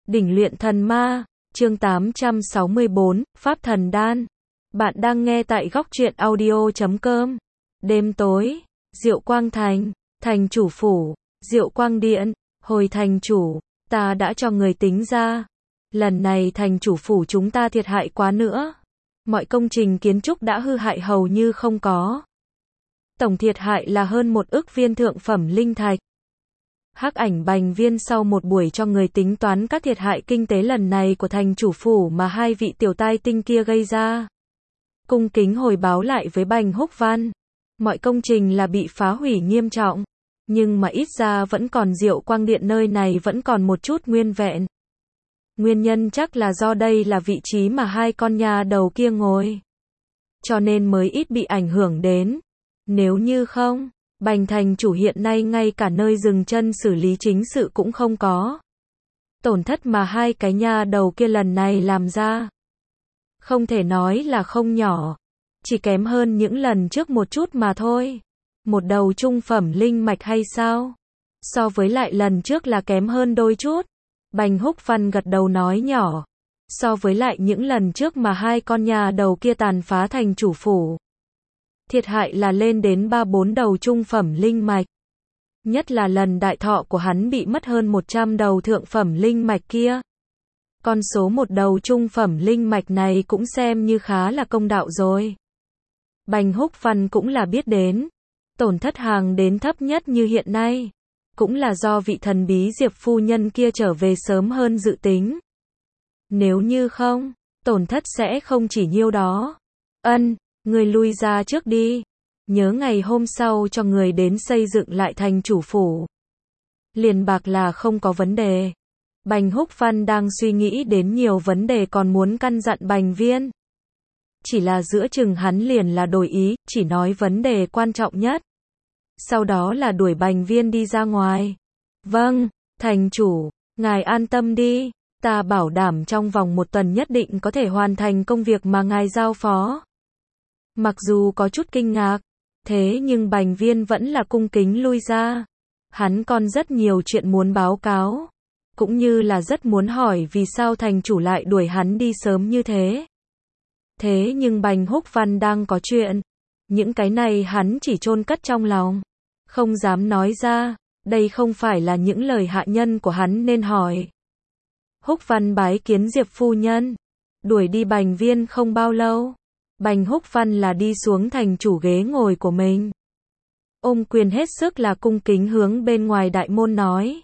Đỉnh luyện thần ma, chương 864, Pháp thần đan. Bạn đang nghe tại góc truyện audio.com. Đêm tối, Diệu Quang Thành, thành chủ phủ, Diệu Quang Điện, hồi thành chủ, ta đã cho người tính ra. Lần này thành chủ phủ chúng ta thiệt hại quá nữa. Mọi công trình kiến trúc đã hư hại hầu như không có. Tổng thiệt hại là hơn 1 ức viên thượng phẩm linh thạch. Hắc Ảnh Bành Viên sau một buổi cho người tính toán các thiệt hại kinh tế lần này của thành chủ phủ mà hai vị tiểu tai tinh kia gây ra. Cung kính hồi báo lại với Bành Húc Văn. Mọi công trình là bị phá hủy nghiêm trọng. Nhưng mà ít ra vẫn còn Diệu Quang Điện nơi này vẫn còn một chút nguyên vẹn. Nguyên nhân chắc là do đây là vị trí mà hai con nhà đầu kia ngồi. Cho nên mới ít bị ảnh hưởng đến. Nếu như không, Bành thành chủ hiện nay ngay cả nơi dừng chân xử lý chính sự cũng không có. Tổn thất mà hai cái nhà đầu kia lần này làm ra, không thể nói là không nhỏ. Chỉ kém hơn những lần trước một chút mà thôi. Một đầu trung phẩm linh mạch hay sao? So với lại lần trước là kém hơn đôi chút. Bành Húc Văn gật đầu nói nhỏ. So với lại những lần trước mà hai con nhà đầu kia tàn phá thành chủ phủ, thiệt hại là lên đến 3-4 đầu trung phẩm linh mạch. Nhất là lần đại thọ của hắn bị mất hơn 100 đầu thượng phẩm linh mạch kia. Con số một đầu trung phẩm linh mạch này cũng xem như khá là công đạo rồi. Bành Húc Văn cũng là biết đến. Tổn thất hàng đến thấp nhất như hiện nay, cũng là do vị thần bí Diệp phu nhân kia trở về sớm hơn dự tính. Nếu như không, tổn thất sẽ không chỉ nhiêu đó. Người lui ra trước đi. Nhớ ngày hôm sau cho người đến xây dựng lại thành chủ phủ. Liền bạc là không có vấn đề. Bành Húc Văn đang suy nghĩ đến nhiều vấn đề còn muốn căn dặn Bành Viên. Chỉ là giữa chừng hắn liền là đổi ý, chỉ nói vấn đề quan trọng nhất. Sau đó là đuổi Bành Viên đi ra ngoài. Vâng, thành chủ, ngài an tâm đi. Ta bảo đảm trong vòng 1 tuần nhất định có thể hoàn thành công việc mà ngài giao phó. Mặc dù có chút kinh ngạc, thế nhưng Bành Viên vẫn là cung kính lui ra. Hắn còn rất nhiều chuyện muốn báo cáo, cũng như là rất muốn hỏi vì sao thành chủ lại đuổi hắn đi sớm như thế. Thế nhưng Bành Húc Văn đang có chuyện, những cái này hắn chỉ chôn cất trong lòng, không dám nói ra, đây không phải là những lời hạ nhân của hắn nên hỏi. Húc Văn bái kiến Diệp phu nhân. Đuổi đi Bành Viên không bao lâu, Bành Húc Văn là đi xuống thành chủ ghế ngồi của mình. Ôm quyền hết sức là cung kính hướng bên ngoài đại môn nói.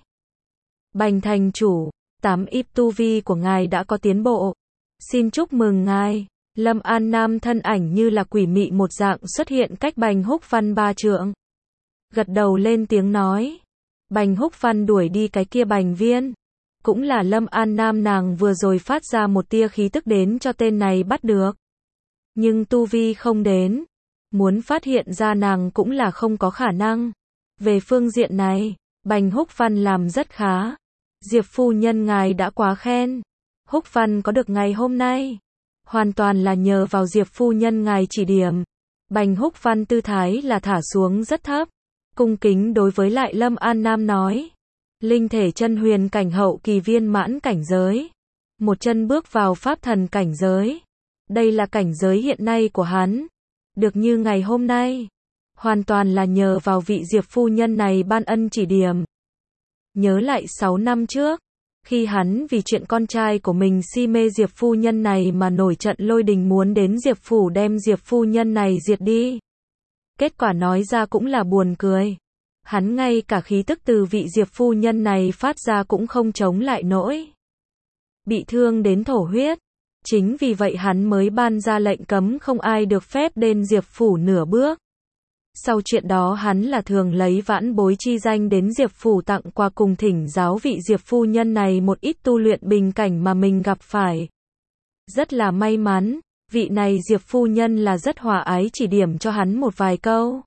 Bành thành chủ, 8 íp tu vi của ngài đã có tiến bộ. Xin chúc mừng ngài. Lâm An Nam thân ảnh như là quỷ mị một dạng xuất hiện cách Bành Húc Văn 3 trượng. Gật đầu lên tiếng nói. Bành Húc Văn đuổi đi cái kia Bành Viên. Cũng là Lâm An Nam nàng vừa rồi phát ra một tia khí tức đến cho tên này bắt được. Nhưng tu vi không đến. Muốn phát hiện ra nàng cũng là không có khả năng. Về phương diện này, Bành Húc Văn làm rất khá. Diệp phu nhân ngài đã quá khen. Húc Văn có được ngày hôm nay, hoàn toàn là nhờ vào Diệp phu nhân ngài chỉ điểm. Bành Húc Văn tư thái là thả xuống rất thấp. Cung kính đối với lại Lâm An Nam nói. Linh thể chân huyền cảnh hậu kỳ viên mãn cảnh giới. Một chân bước vào pháp thần cảnh giới. Đây là cảnh giới hiện nay của hắn. Được như ngày hôm nay, hoàn toàn là nhờ vào vị Diệp phu nhân này ban ân chỉ điểm. Nhớ lại 6 năm trước, khi hắn vì chuyện con trai của mình si mê Diệp phu nhân này mà nổi trận lôi đình muốn đến Diệp phủ đem Diệp phu nhân này diệt đi. Kết quả nói ra cũng là buồn cười. Hắn ngay cả khí tức từ vị Diệp phu nhân này phát ra cũng không chống lại nổi. Bị thương đến thổ huyết. Chính vì vậy hắn mới ban ra lệnh cấm không ai được phép đến Diệp phủ nửa bước. Sau chuyện đó hắn là thường lấy vãn bối chi danh đến Diệp phủ tặng quà cùng thỉnh giáo vị Diệp phu nhân này một ít tu luyện bình cảnh mà mình gặp phải. Rất là may mắn, vị này Diệp phu nhân là rất hòa ái chỉ điểm cho hắn một vài câu.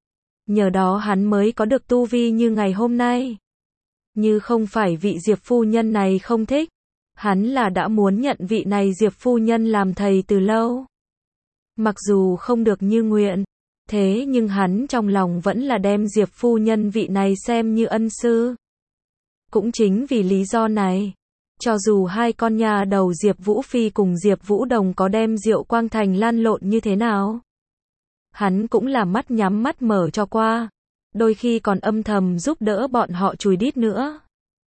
Nhờ đó hắn mới có được tu vi như ngày hôm nay. Như không phải vị Diệp phu nhân này không thích, hắn là đã muốn nhận vị này Diệp phu nhân làm thầy từ lâu. Mặc dù không được như nguyện, thế nhưng hắn trong lòng vẫn là đem Diệp phu nhân vị này xem như ân sư. Cũng chính vì lý do này, Cho dù hai con nhà đầu Diệp Vũ Phi cùng Diệp Vũ Đồng có đem Diệu Quang Thành lan lộn như thế nào, hắn cũng là mắt nhắm mắt mở cho qua, đôi khi còn âm thầm giúp đỡ bọn họ chùi đít nữa.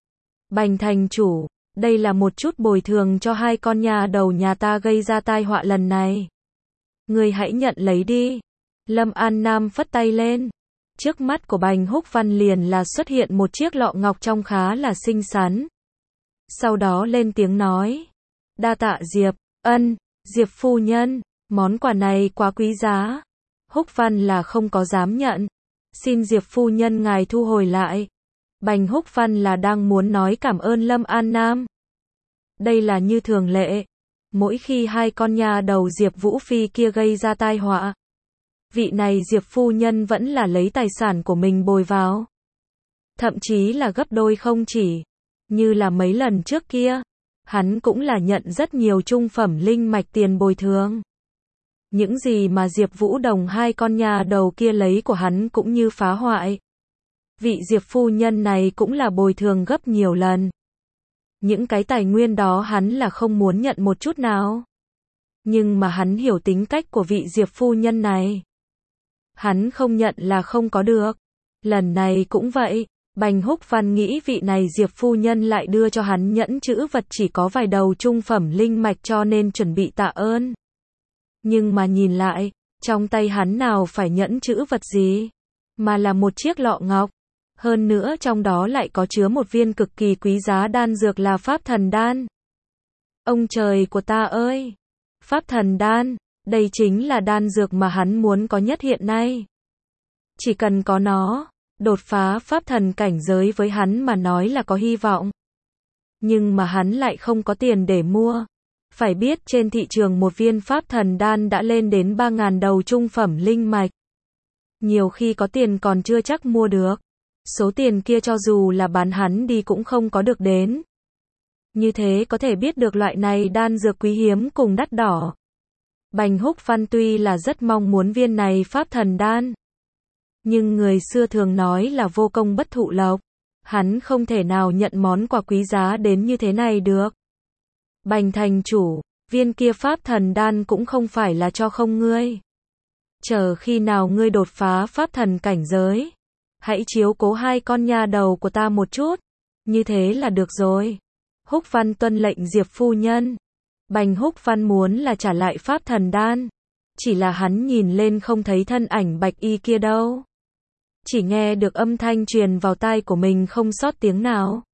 Bành thành chủ, đây là một chút bồi thường cho hai con nhà đầu nhà ta gây ra tai họa lần này. Ngươi hãy nhận lấy đi. Lâm An Nam phất tay lên. Trước mắt của Bành Húc Văn liền là xuất hiện một chiếc lọ ngọc trông khá là xinh xắn. Sau đó lên tiếng nói. Đa tạ Diệp, Diệp phu nhân, món quà này quá quý giá. Húc Văn là không có dám nhận. Xin Diệp phu nhân ngài thu hồi lại. Bành Húc Văn là đang muốn nói cảm ơn Lâm An Nam. Đây là như thường lệ. Mỗi khi hai con nhà đầu Diệp Vũ Phi kia gây ra tai họa, vị này Diệp phu nhân vẫn là lấy tài sản của mình bồi vào. Thậm chí là gấp đôi không chỉ. Như là mấy lần trước kia, hắn cũng là nhận rất nhiều trung phẩm linh mạch tiền bồi thường. Những gì mà Diệp Vũ Đồng hai con nhà đầu kia lấy của hắn cũng như phá hoại. Vị Diệp phu nhân này cũng là bồi thường gấp nhiều lần. Những cái tài nguyên đó hắn là không muốn nhận một chút nào. Nhưng mà hắn hiểu tính cách của vị Diệp phu nhân này. Hắn không nhận là không có được. Lần này cũng vậy, Bành Húc Văn nghĩ vị này Diệp phu nhân lại đưa cho hắn nhẫn chữ vật chỉ có vài đầu trung phẩm linh mạch cho nên chuẩn bị tạ ơn. Nhưng mà nhìn lại, trong tay hắn nào phải nhẫn chữ vật gì, mà là một chiếc lọ ngọc. Hơn nữa trong đó lại có chứa một viên cực kỳ quý giá đan dược là Pháp Thần Đan. Ông trời của ta ơi! Pháp Thần Đan, đây chính là đan dược mà hắn muốn có nhất hiện nay. Chỉ cần có nó, đột phá Pháp Thần cảnh giới với hắn mà nói là có hy vọng. Nhưng mà hắn lại không có tiền để mua. Phải biết trên thị trường một viên Pháp Thần Đan đã lên đến 3.000 đầu trung phẩm linh mạch. Nhiều khi có tiền còn chưa chắc mua được. Số tiền kia cho dù là bán hắn đi cũng không có được đến. Như thế có thể biết được loại này đan dược quý hiếm cùng đắt đỏ. Bành Húc Văn tuy là rất mong muốn viên này Pháp Thần Đan. Nhưng người xưa thường nói là vô công bất thụ lộc. Hắn không thể nào nhận món quà quý giá đến như thế này được. Bành thành chủ, viên kia Pháp Thần Đan cũng không phải là cho không ngươi. Chờ khi nào ngươi đột phá Pháp Thần cảnh giới, hãy chiếu cố hai con nhà đầu của ta một chút. Như thế là được rồi. Húc Văn tuân lệnh Diệp phu nhân. Bành Húc Văn muốn là trả lại Pháp Thần Đan. Chỉ là hắn nhìn lên không thấy thân ảnh bạch y kia đâu. Chỉ nghe được âm thanh truyền vào tai của mình không sót tiếng nào.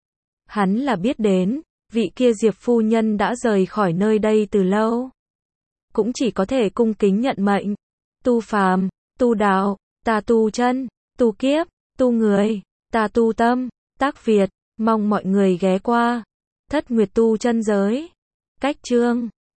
Hắn là biết đến, vị kia Diệp phu nhân đã rời khỏi nơi đây từ lâu. Cũng chỉ có thể cung kính nhận mệnh. Tu phàm, tu đạo, ta tu chân, tu kiếp, tu người, ta tu tâm, tác Việt, mong mọi người ghé qua. Thất Nguyệt tu chân giới. Cách chương